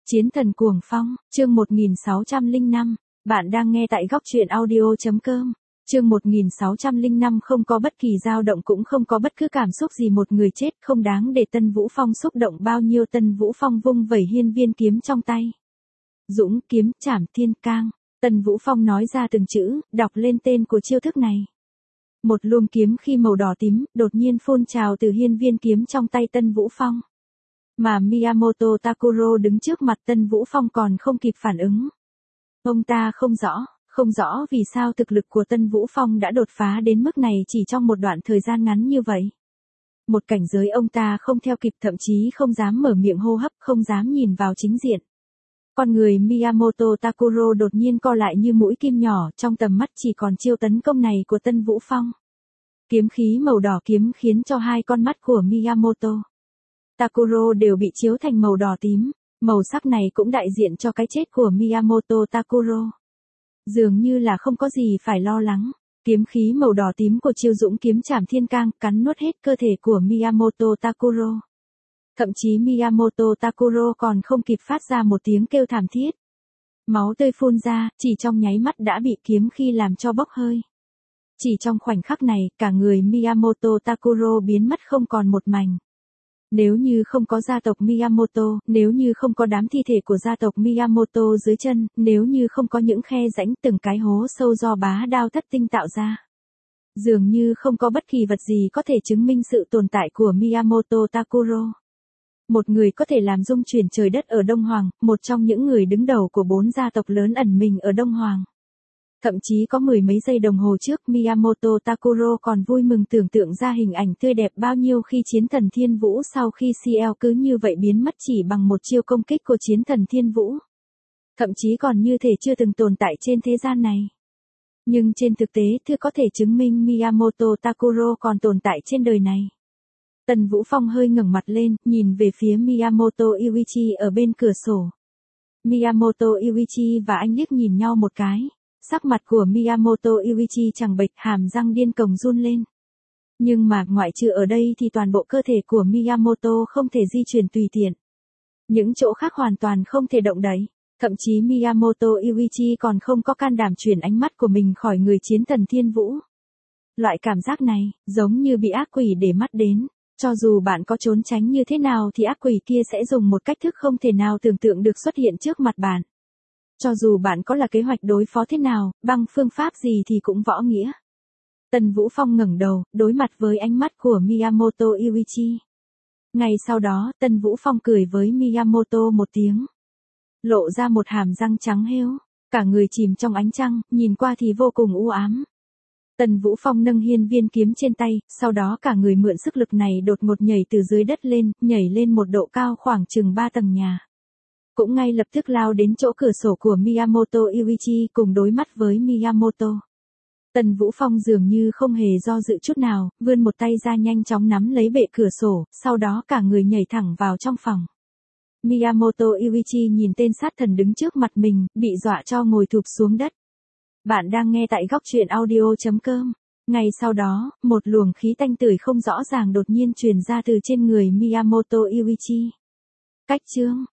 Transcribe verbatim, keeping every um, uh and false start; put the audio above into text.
Chiến thần cuồng phong, chương một nghìn sáu trăm lẻ năm, bạn đang nghe tại góc truyện audio.com. Chương một nghìn sáu trăm lẻ năm không có bất kỳ dao động cũng không có bất cứ cảm xúc gì, một người chết không đáng để Tân Vũ Phong xúc động bao nhiêu. Tân Vũ Phong vung vẩy hiên viên kiếm trong tay. Dũng kiếm trảm thiên cang, Tân Vũ Phong nói ra từng chữ, đọc lên tên của chiêu thức này. Một luồng kiếm khi màu đỏ tím, đột nhiên phun trào từ hiên viên kiếm trong tay Tân Vũ Phong. Mà Miyamoto Takuro đứng trước mặt Tân Vũ Phong còn không kịp phản ứng. Ông ta không rõ, không rõ vì sao thực lực của Tân Vũ Phong đã đột phá đến mức này chỉ trong một đoạn thời gian ngắn như vậy. Một cảnh giới ông ta không theo kịp, thậm chí không dám mở miệng hô hấp, không dám nhìn vào chính diện. Con người Miyamoto Takuro đột nhiên co lại như mũi kim nhỏ, trong tầm mắt chỉ còn chiêu tấn công này của Tân Vũ Phong. Kiếm khí màu đỏ kiếm khiến cho hai con mắt của Miyamoto Takuro đều bị chiếu thành màu đỏ tím, màu sắc này cũng đại diện cho cái chết của Miyamoto Takuro. Dường như là không có gì phải lo lắng, kiếm khí màu đỏ tím của chiêu dũng kiếm trảm thiên cang cắn nuốt hết cơ thể của Miyamoto Takuro. Thậm chí Miyamoto Takuro còn không kịp phát ra một tiếng kêu thảm thiết. Máu tươi phun ra, chỉ trong nháy mắt đã bị kiếm khí làm cho bốc hơi. Chỉ trong khoảnh khắc này, cả người Miyamoto Takuro biến mất không còn một mảnh. Nếu như không có gia tộc Miyamoto, nếu như không có đám thi thể của gia tộc Miyamoto dưới chân, nếu như không có những khe rãnh từng cái hố sâu do bá đao thất tinh tạo ra. Dường như không có bất kỳ vật gì có thể chứng minh sự tồn tại của Miyamoto Takuro. Một người có thể làm rung chuyển trời đất ở Đông Hoàng, một trong những người đứng đầu của bốn gia tộc lớn ẩn mình ở Đông Hoàng. Thậm chí có mười mấy giây đồng hồ trước Miyamoto Takuro còn vui mừng tưởng tượng ra hình ảnh tươi đẹp bao nhiêu khi chiến thần Thiên Vũ sau khi xê lờ cứ như vậy biến mất chỉ bằng một chiêu công kích của chiến thần Thiên Vũ. Thậm chí còn như thể chưa từng tồn tại trên thế gian này. Nhưng trên thực tế thưa có thể chứng minh Miyamoto Takuro còn tồn tại trên đời này. Tần Vũ Phong hơi ngẩng mặt lên, nhìn về phía Miyamoto Yuichi ở bên cửa sổ. Miyamoto Yuichi và anh liếc nhìn nhau một cái. Sắc mặt của Miyamoto Yuichi chẳng bệch, hàm răng điên cồng run lên. Nhưng mà ngoại trừ ở đây thì toàn bộ cơ thể của Miyamoto không thể di chuyển tùy tiện. Những chỗ khác hoàn toàn không thể động đậy. Thậm chí Miyamoto Yuichi còn không có can đảm chuyển ánh mắt của mình khỏi người chiến thần Thiên Vũ. Loại cảm giác này, giống như bị ác quỷ để mắt đến. Cho dù bạn có trốn tránh như thế nào thì ác quỷ kia sẽ dùng một cách thức không thể nào tưởng tượng được xuất hiện trước mặt bạn. Cho dù bạn có là kế hoạch đối phó thế nào, bằng phương pháp gì thì cũng võ nghĩa. Tần Vũ Phong ngẩng đầu, đối mặt với ánh mắt của Miyamoto Yuichi. Ngay sau đó, Tần Vũ Phong cười với Miyamoto một tiếng. Lộ ra một hàm răng trắng hếu, cả người chìm trong ánh trăng, nhìn qua thì vô cùng u ám. Tần Vũ Phong nâng hiên viên kiếm trên tay, sau đó cả người mượn sức lực này đột ngột nhảy từ dưới đất lên, nhảy lên một độ cao khoảng chừng ba tầng nhà. Cũng ngay lập tức lao đến chỗ cửa sổ của Miyamoto Yuichi cùng đối mắt với Miyamoto. Tần Vũ Phong dường như không hề do dự chút nào, vươn một tay ra nhanh chóng nắm lấy bệ cửa sổ, sau đó cả người nhảy thẳng vào trong phòng. Miyamoto Yuichi nhìn tên sát thần đứng trước mặt mình, bị dọa cho ngồi thụp xuống đất. Bạn đang nghe tại góc truyện audio.com. Ngay sau đó, một luồng khí tanh tưởi không rõ ràng đột nhiên truyền ra từ trên người Miyamoto Yuichi. Cách chương